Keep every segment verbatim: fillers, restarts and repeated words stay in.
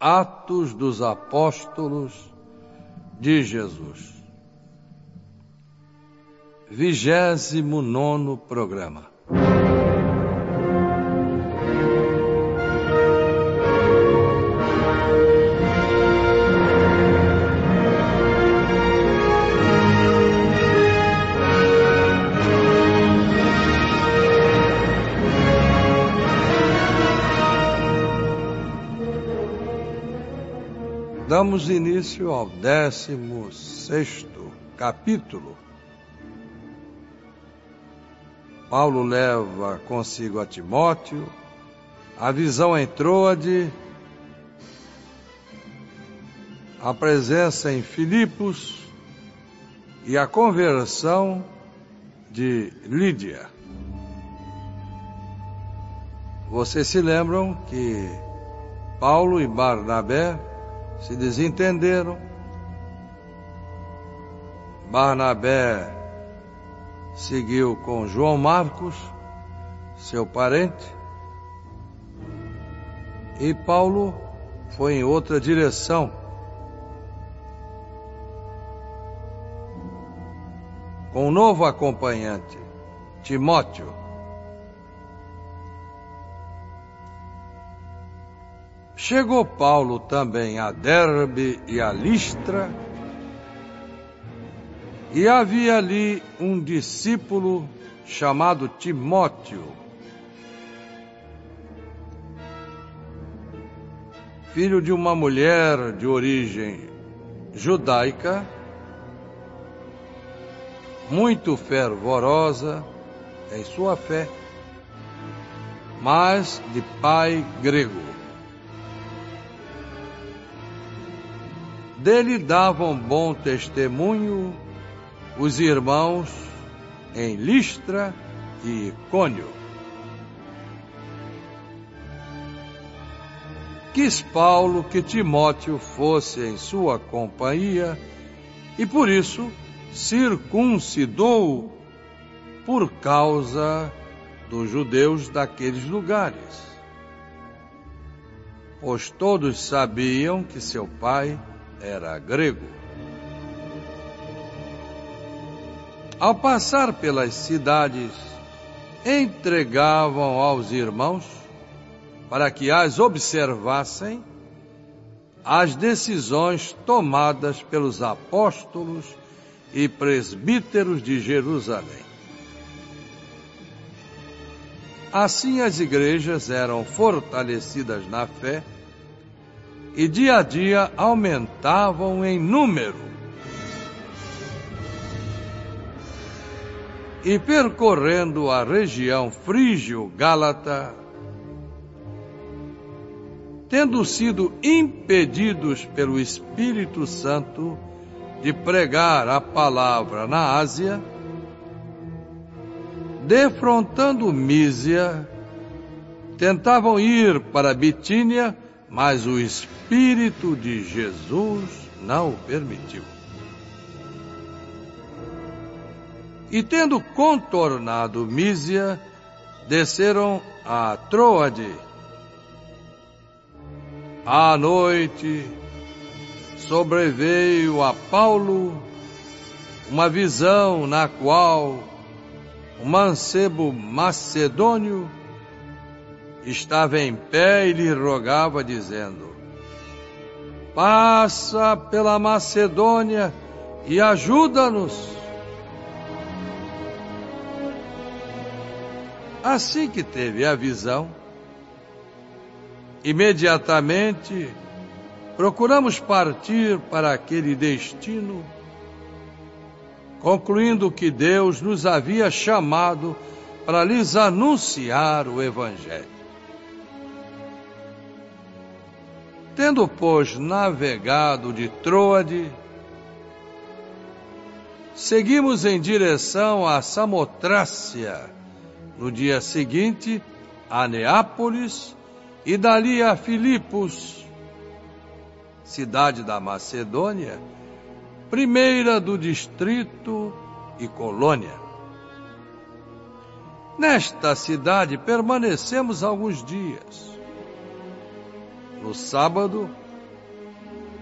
Atos dos Apóstolos de Jesus. Vigésimo nono programa. Damos início ao décimo sexto capítulo. Paulo leva consigo a Timóteo, a visão em Troade, a presença em Filipos e a conversão de Lídia. Vocês se lembram que Paulo e Barnabé se desentenderam. Barnabé seguiu com João Marcos, seu parente, e Paulo foi em outra direção. Com um novo acompanhante, Timóteo. Chegou Paulo também a Derbe e a Listra, e havia ali um discípulo chamado Timóteo, filho de uma mulher de origem judaica, muito fervorosa em sua fé, mas de pai grego. Dele davam bom testemunho os irmãos em Listra e Icônio. Quis Paulo que Timóteo fosse em sua companhia e por isso circuncidou por causa dos judeus daqueles lugares, pois todos sabiam que seu pai era grego. Ao passar pelas cidades, entregavam aos irmãos, para que as observassem, as decisões tomadas pelos apóstolos e presbíteros de Jerusalém. Assim as igrejas eram fortalecidas na fé, e dia a dia aumentavam em número. E percorrendo a região frígio-gálata, tendo sido impedidos pelo Espírito Santo de pregar a palavra na Ásia, defrontando Mísia, tentavam ir para Bitínia, mas o Espírito de Jesus não o permitiu. E tendo contornado Mísia, desceram a Troade. À noite, sobreveio a Paulo uma visão na qual um mancebo macedônio estava em pé e lhe rogava, dizendo: passa pela Macedônia e ajuda-nos. Assim que teve a visão, imediatamente procuramos partir para aquele destino, concluindo que Deus nos havia chamado para lhes anunciar o Evangelho. Tendo, pois, navegado de Troade, seguimos em direção a Samotrácia, no dia seguinte a Neápolis e dali a Filipos, cidade da Macedônia, primeira do distrito e colônia. Nesta cidade permanecemos alguns dias. No sábado,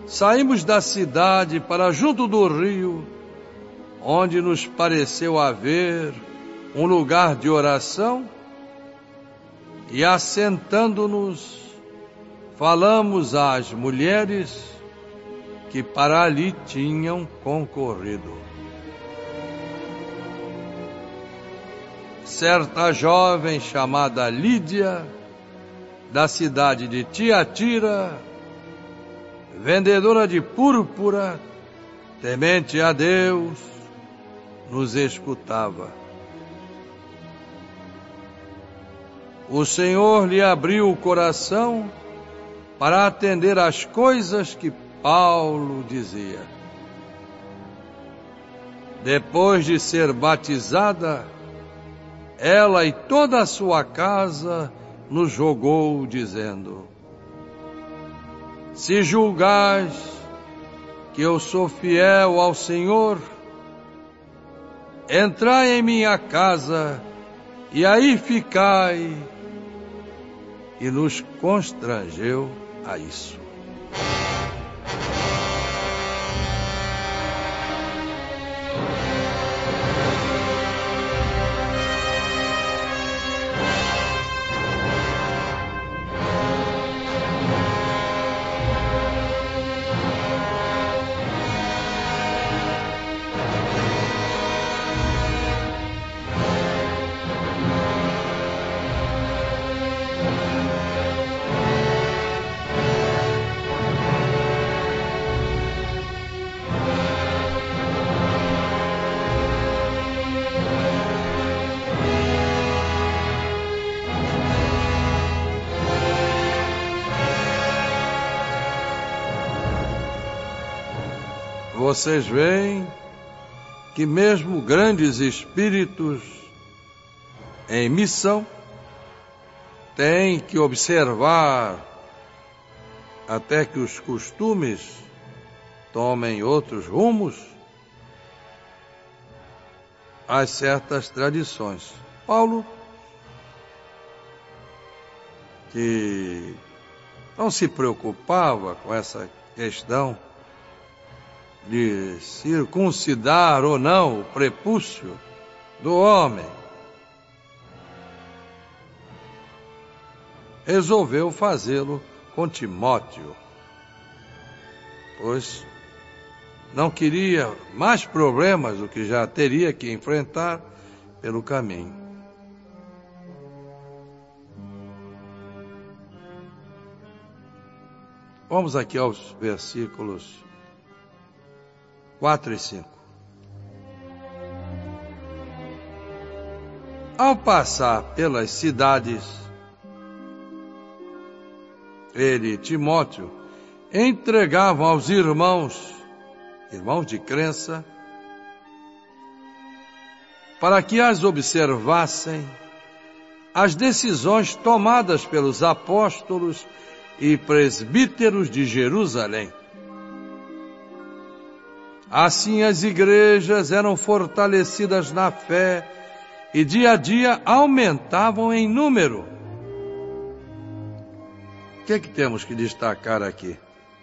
saímos da cidade para junto do rio, onde nos pareceu haver um lugar de oração, e assentando-nos, falamos às mulheres que para ali tinham concorrido. Certa jovem chamada Lídia, da cidade de Tiatira, vendedora de púrpura, temente a Deus, nos escutava. O Senhor lhe abriu o coração para atender às coisas que Paulo dizia. Depois de ser batizada, ela e toda a sua casa nos rogou, dizendo: se julgais que eu sou fiel ao Senhor, entrai em minha casa e aí ficai. E nos constrangeu a isso. Vocês veem que mesmo grandes espíritos em missão têm que observar até que os costumes tomem outros rumos às certas tradições. Paulo, que não se preocupava com essa questão de circuncidar ou não o prepúcio do homem, resolveu fazê-lo com Timóteo, pois não queria mais problemas do que já teria que enfrentar pelo caminho. Vamos aqui aos versículos quatro e cinco. Ao passar pelas cidades, ele e Timóteo entregavam aos irmãos, irmãos de crença, para que as observassem as decisões tomadas pelos apóstolos e presbíteros de Jerusalém. Assim as igrejas eram fortalecidas na fé e dia a dia aumentavam em número. O que é que temos que destacar aqui?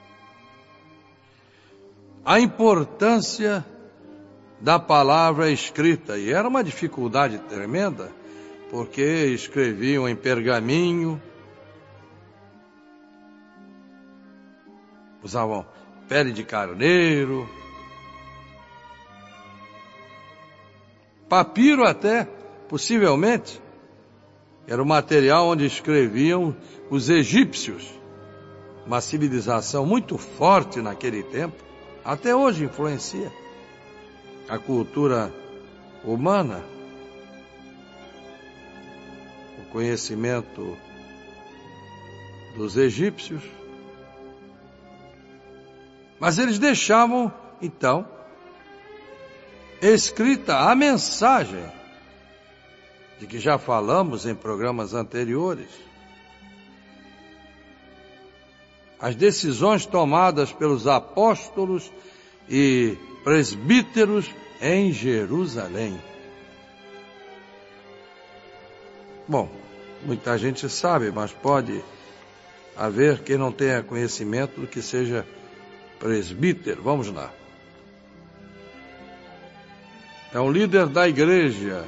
A importância da palavra escrita. E era uma dificuldade tremenda, porque escreviam em pergaminho, usavam pele de carneiro, papiro até, possivelmente, era o material onde escreviam os egípcios, uma civilização muito forte naquele tempo, até hoje influencia a cultura humana, o conhecimento dos egípcios. Mas eles deixavam, então, escrita a mensagem de que já falamos em programas anteriores. As decisões tomadas pelos apóstolos e presbíteros em Jerusalém. Bom, muita gente sabe, mas pode haver quem não tenha conhecimento do que seja presbítero. Vamos lá. É um líder da igreja.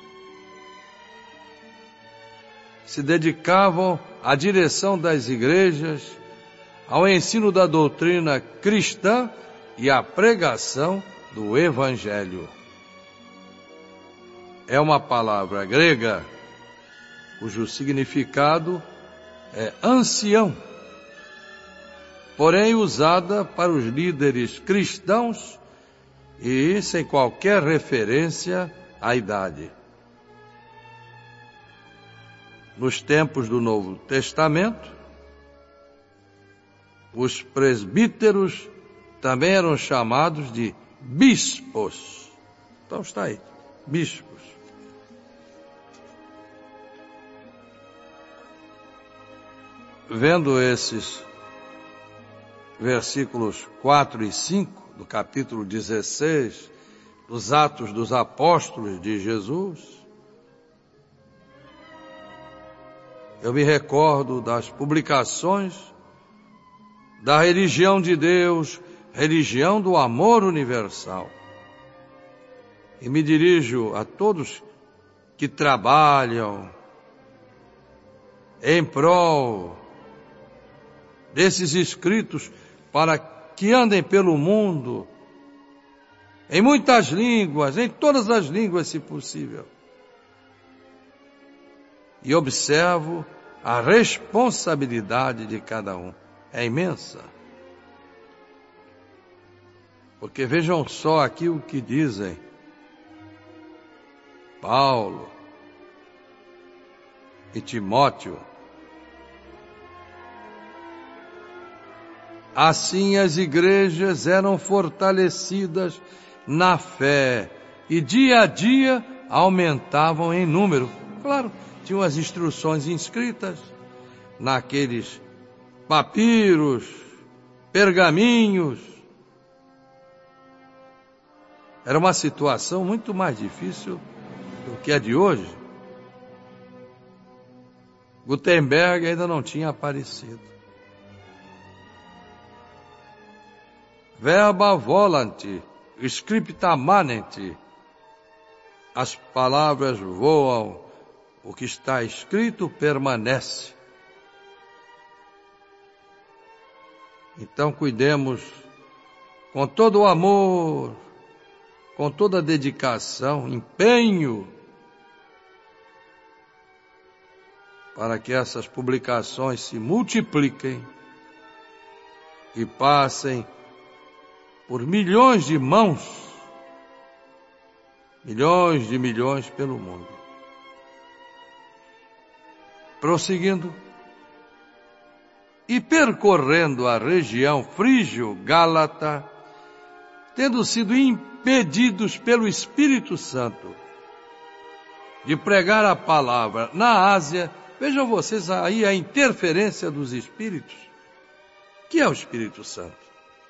Se dedicavam à direção das igrejas, ao ensino da doutrina cristã e à pregação do Evangelho. É uma palavra grega cujo significado é ancião, porém usada para os líderes cristãos e sem qualquer referência à idade. Nos tempos do Novo Testamento, os presbíteros também eram chamados de bispos. Então está aí, bispos. Vendo esses versículos quatro e cinco do capítulo dezesseis dos Atos dos Apóstolos de Jesus, eu me recordo das publicações da religião de Deus, religião do amor universal. E me dirijo a todos que trabalham em prol desses escritos para que andem pelo mundo, em muitas línguas, em todas as línguas, se possível. E observo a responsabilidade de cada um. É imensa. Porque vejam só aqui o que dizem Paulo e Timóteo. Assim as igrejas eram fortalecidas na fé e dia a dia aumentavam em número. Claro, tinham as instruções inscritas naqueles papiros, pergaminhos. Era uma situação muito mais difícil do que a de hoje. Gutenberg ainda não tinha aparecido. Verba volant, scripta manent. As palavras voam, o que está escrito permanece. Então cuidemos com todo o amor, com toda a dedicação, empenho, para que essas publicações se multipliquem e passem por milhões de mãos, milhões de milhões pelo mundo. Prosseguindo, e percorrendo a região frígio-gálata, tendo sido impedidos pelo Espírito Santo de pregar a palavra na Ásia, vejam vocês aí a interferência dos Espíritos. Que é o Espírito Santo?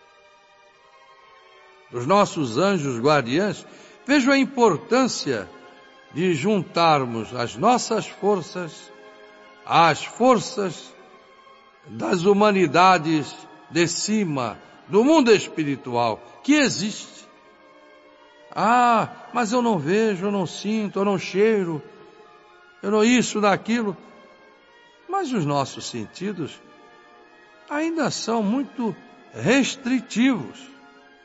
Dos nossos anjos guardiães, vejam a importância de juntarmos as nossas forças às forças das humanidades de cima, do mundo espiritual, que existe. Ah, mas eu não vejo, eu não sinto, eu não cheiro, eu não isso, daquilo. Mas os nossos sentidos ainda são muito restritivos.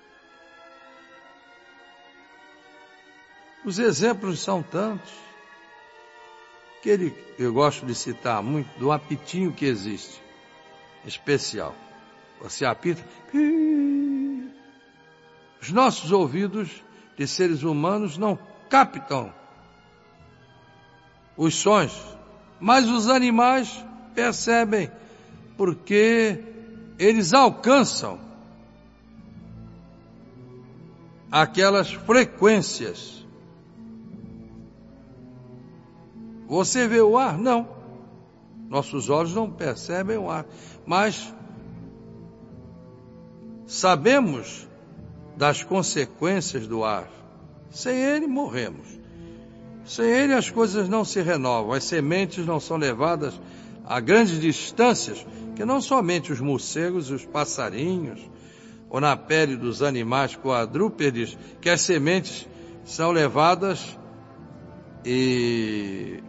Os exemplos são tantos, que ele, eu gosto de citar muito, do apitinho que existe, especial. Você apita, os nossos ouvidos de seres humanos não captam os sons, mas os animais percebem, porque eles alcançam aquelas frequências. Você vê o ar? Não. Nossos olhos não percebem o ar, mas sabemos das consequências do ar. Sem ele, morremos. Sem ele, as coisas não se renovam, as sementes não são levadas a grandes distâncias, que não somente os morcegos e os passarinhos, ou na pele dos animais quadrúpedes, que as sementes são levadas e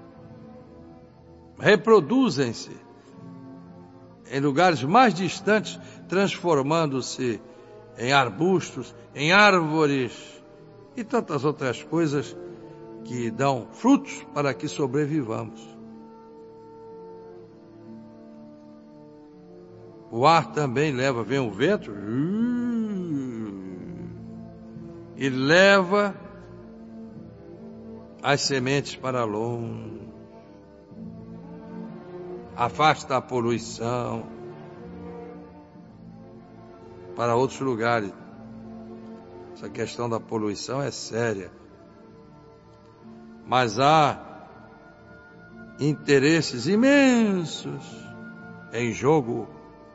reproduzem-se em lugares mais distantes, transformando-se em arbustos, em árvores e tantas outras coisas que dão frutos para que sobrevivamos. O ar também leva, vem o vento e leva as sementes para longe, afasta a poluição para outros lugares. Essa questão da poluição é séria. Mas há interesses imensos em jogo.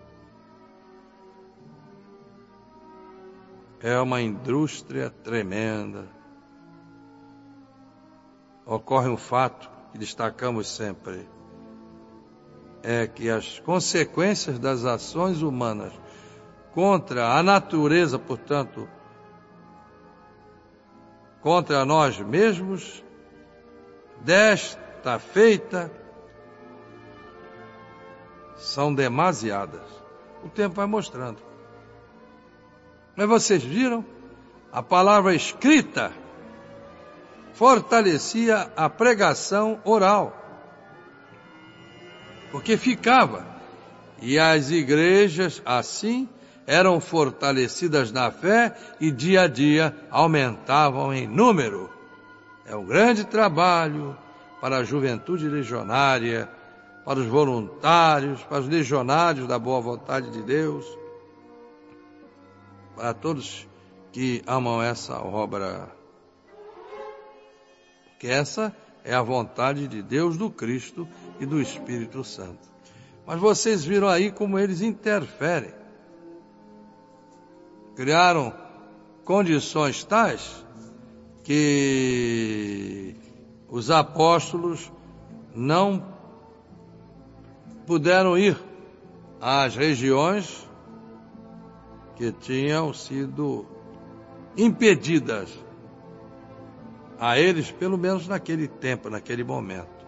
É uma indústria tremenda. Ocorre um fato que destacamos sempre. É que as consequências das ações humanas contra a natureza, portanto, contra nós mesmos, desta feita, são demasiadas. O tempo vai mostrando. Mas vocês viram? A palavra escrita fortalecia a pregação oral, porque ficava. E as igrejas, assim, eram fortalecidas na fé e dia a dia aumentavam em número. É um grande trabalho para a juventude legionária, para os voluntários, para os legionários da boa vontade de Deus, para todos que amam essa obra. Porque essa é a vontade de Deus, do Cristo e do Espírito Santo. Mas vocês viram aí como eles interferem. Criaram condições tais que os apóstolos não puderam ir às regiões que tinham sido impedidas a eles, pelo menos naquele tempo, naquele momento.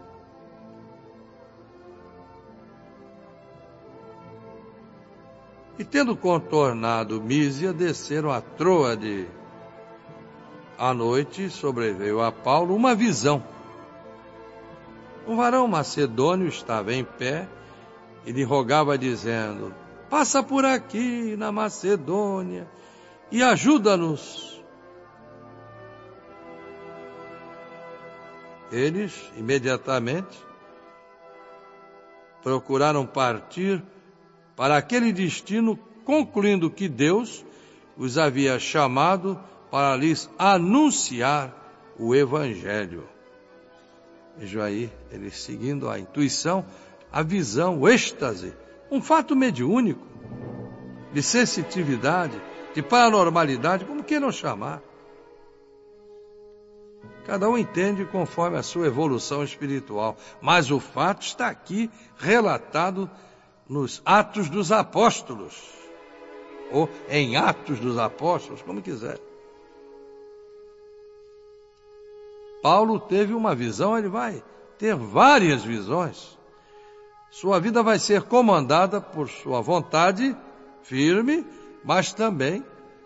E tendo contornado Mísia, desceram a Troade. À noite sobreveio a Paulo uma visão. Um varão macedônio estava em pé e lhe rogava dizendo: passa por aqui na Macedônia e ajuda-nos. Eles, imediatamente, procuraram partir para aquele destino, concluindo que Deus os havia chamado para lhes anunciar o Evangelho. Veja aí, eles seguindo a intuição, a visão, o êxtase, um fato mediúnico, de sensitividade, de paranormalidade, como que não chamar? Cada um entende conforme a sua evolução espiritual, mas o fato está aqui relatado nos Atos dos Apóstolos, ou em Atos dos Apóstolos, como quiser. Paulo teve uma visão, ele vai ter várias visões. Sua vida vai ser comandada por sua vontade firme, mas também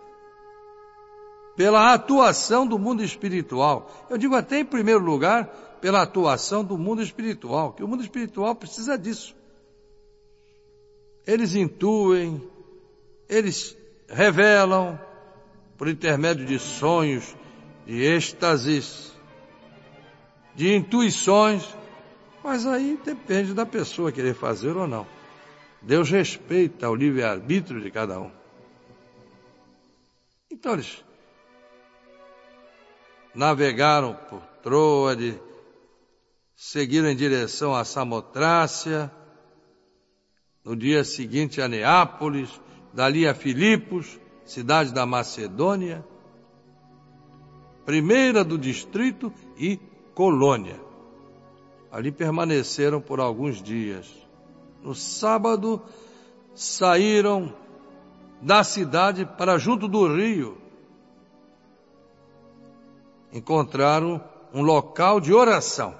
pela atuação do mundo espiritual. Eu digo até em primeiro lugar, pela atuação do mundo espiritual, que o mundo espiritual precisa disso. Eles intuem, eles revelam, por intermédio de sonhos, de êxtases, de intuições, mas aí depende da pessoa querer fazer ou não. Deus respeita o livre-arbítrio de cada um. Então eles navegaram por Troade, seguiram em direção a Samotrácia, no dia seguinte a Neápolis, dali a Filipos, cidade da Macedônia, primeira do distrito, e Colônia. Ali permaneceram por alguns dias. No sábado saíram da cidade para junto do rio. Encontraram um local de oração.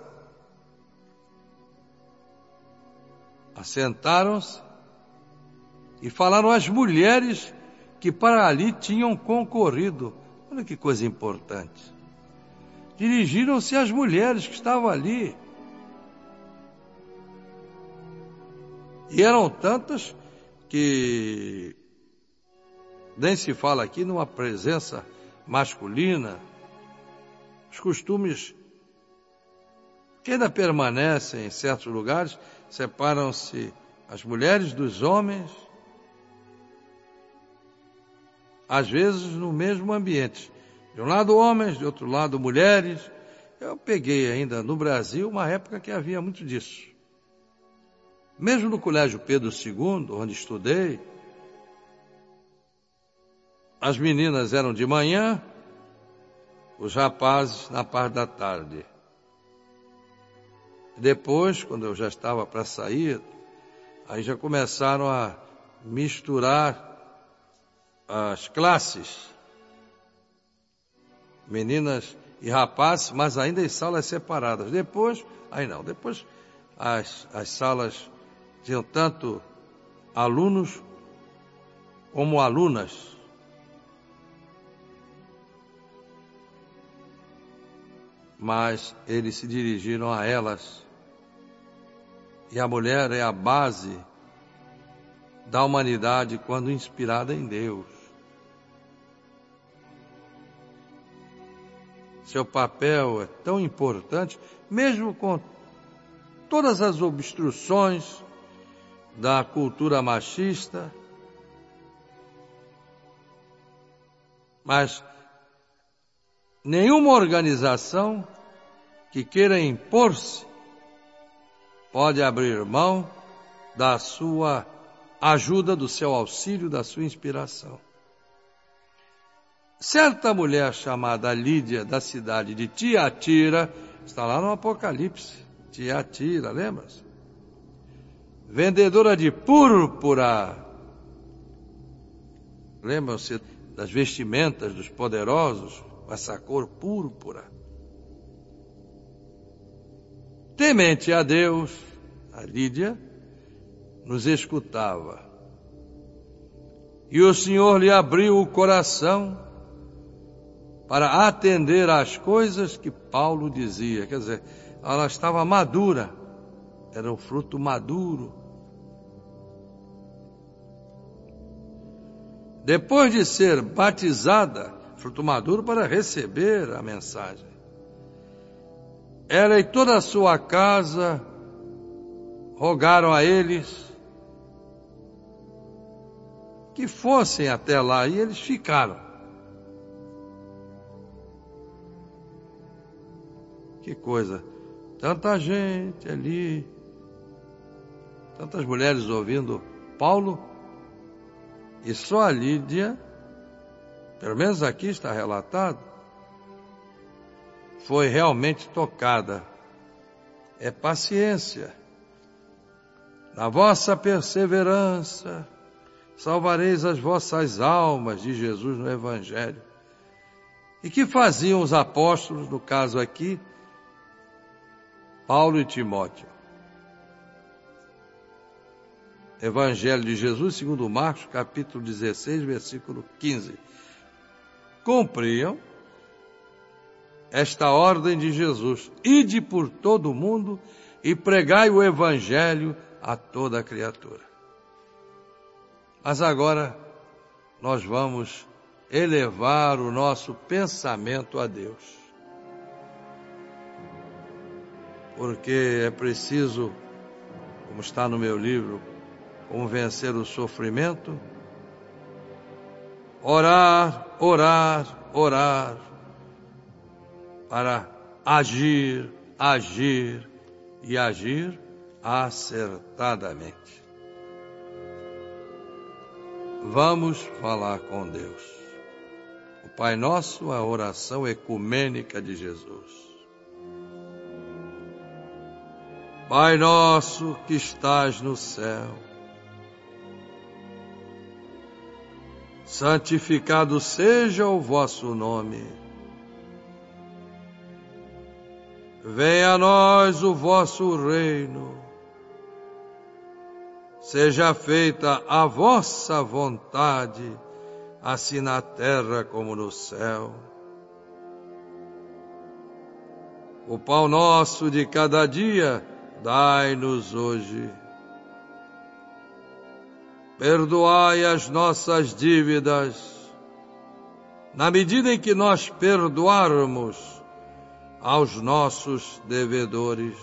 Assentaram-se e falaram às mulheres que para ali tinham concorrido. Olha que coisa importante. Dirigiram-se às mulheres que estavam ali. E eram tantas que nem se fala aqui numa presença masculina. Os costumes que ainda permanecem em certos lugares, separam-se as mulheres dos homens, às vezes no mesmo ambiente. De um lado homens, de outro lado mulheres. Eu peguei ainda no Brasil uma época que havia muito disso. Mesmo no Colégio Pedro segundo, onde estudei, as meninas eram de manhã, os rapazes na parte da tarde. Depois, quando eu já estava para sair, aí já começaram a misturar as classes, meninas e rapazes, mas ainda em salas separadas. Depois, aí não, depois as, as salas tinham tanto alunos como alunas. Mas eles se dirigiram a elas. E a mulher é a base da humanidade quando inspirada em Deus. Seu papel é tão importante, mesmo com todas as obstruções da cultura machista, mas nenhuma organização que queira impor-se pode abrir mão da sua ajuda, do seu auxílio, da sua inspiração. Certa mulher chamada Lídia, da cidade de Tiatira, está lá no Apocalipse, Tiatira, lembra-se? Vendedora de púrpura. Lembram-se das vestimentas dos poderosos, com essa cor púrpura. Temente a Deus, a Lídia nos escutava. E o Senhor lhe abriu o coração para atender às coisas que Paulo dizia. Quer dizer, ela estava madura, era um fruto maduro. Depois de ser batizada, fruto maduro para receber a mensagem, ela e toda a sua casa rogaram a eles que fossem até lá, e eles ficaram. Que coisa, tanta gente ali, tantas mulheres ouvindo Paulo, e só a Lídia, pelo menos aqui está relatado, foi realmente tocada. É paciência. Na vossa perseverança, salvareis as vossas almas, diz Jesus no Evangelho. E que faziam os apóstolos, no caso aqui, Paulo e Timóteo? Evangelho de Jesus, segundo Marcos, capítulo dezesseis, versículo quinze. Cumpriam esta ordem de Jesus: ide por todo o mundo e pregai o Evangelho a toda a criatura. Mas agora nós vamos elevar o nosso pensamento a Deus. Porque é preciso, como está no meu livro, Como Vencer o Sofrimento, orar, orar, orar, para agir, agir e agir acertadamente. Vamos falar com Deus. O Pai Nosso, a oração ecumênica de Jesus. Pai nosso que estás no céu, santificado seja o vosso nome. Venha a nós o vosso reino. Seja feita a vossa vontade, assim na terra como no céu. O pão nosso de cada dia, dai-nos hoje. Perdoai as nossas dívidas, na medida em que nós perdoarmos aos nossos devedores.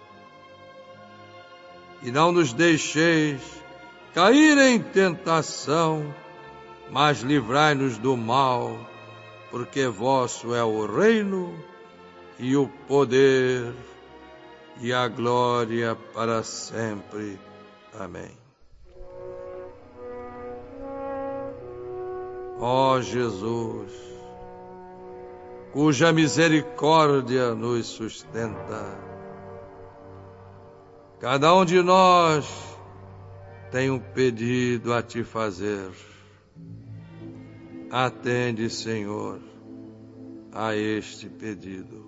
E não nos deixeis cair em tentação, mas livrai-nos do mal, porque vosso é o reino, e o poder, e a glória para sempre. Amém. Ó Jesus, cuja misericórdia nos sustenta, cada um de nós tem um pedido a te fazer. Atende, Senhor, a este pedido.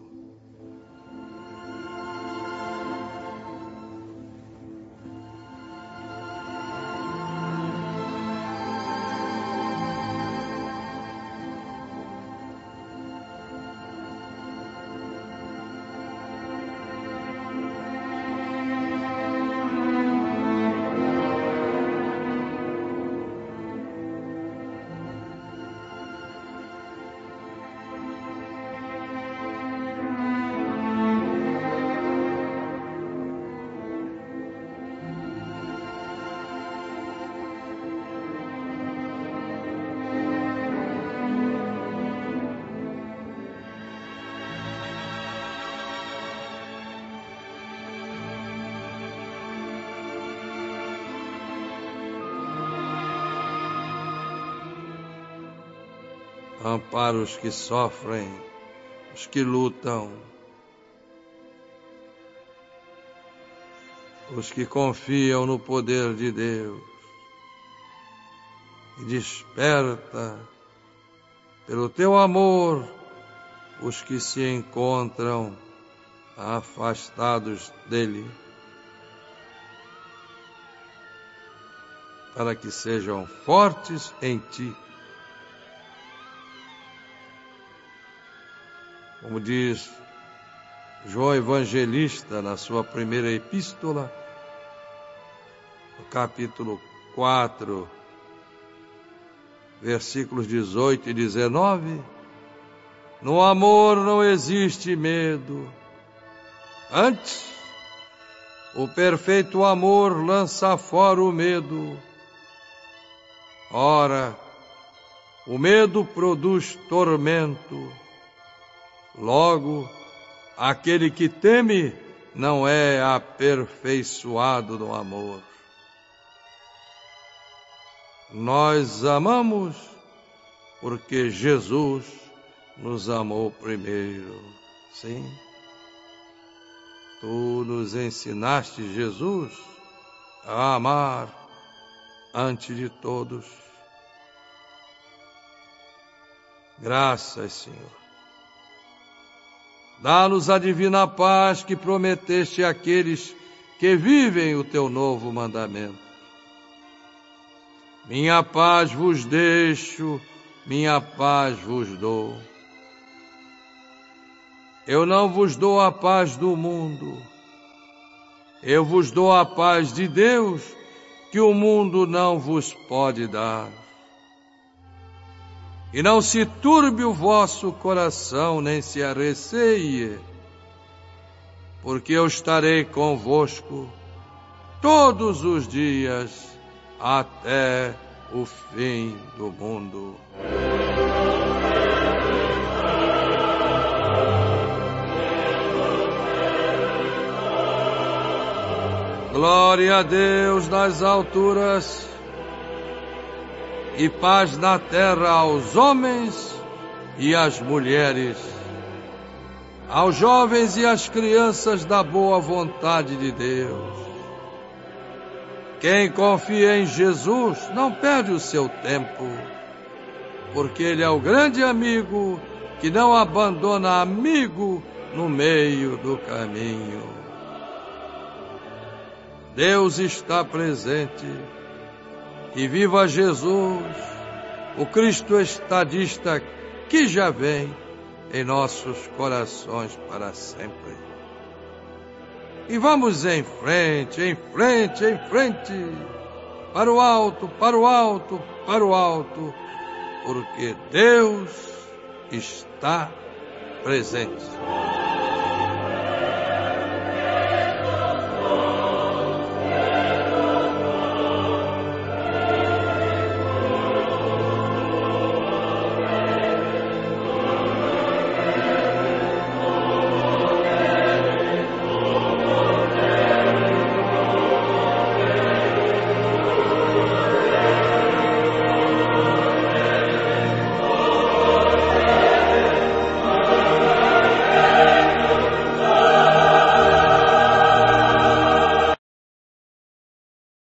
Ampara os que sofrem, os que lutam, os que confiam no poder de Deus, e desperta, pelo teu amor, os que se encontram afastados dele, para que sejam fortes em ti. Como diz João Evangelista na sua primeira epístola, no capítulo quatro, versículos dezoito e dezenove, no amor não existe medo. Antes, o perfeito amor lança fora o medo. Ora, o medo produz tormento. Logo, aquele que teme não é aperfeiçoado no amor. Nós amamos porque Jesus nos amou primeiro. Sim, tu nos ensinaste, Jesus, a amar antes de todos. Graças, Senhor. Dá-nos a divina paz que prometeste àqueles que vivem o teu novo mandamento. Minha paz vos deixo, minha paz vos dou. Eu não vos dou a paz do mundo. Eu vos dou a paz de Deus, que o mundo não vos pode dar. E não se turbe o vosso coração, nem se arreceie, porque eu estarei convosco todos os dias até o fim do mundo. Glória a Deus nas alturas e paz na terra aos homens e às mulheres, aos jovens e às crianças da boa vontade de Deus. Quem confia em Jesus não perde o seu tempo, porque Ele é o grande amigo que não abandona amigo no meio do caminho. Deus está presente e viva Jesus, o Cristo estadista que já vem em nossos corações para sempre. E vamos em frente, em frente, em frente, para o alto, para o alto, para o alto, porque Deus está presente.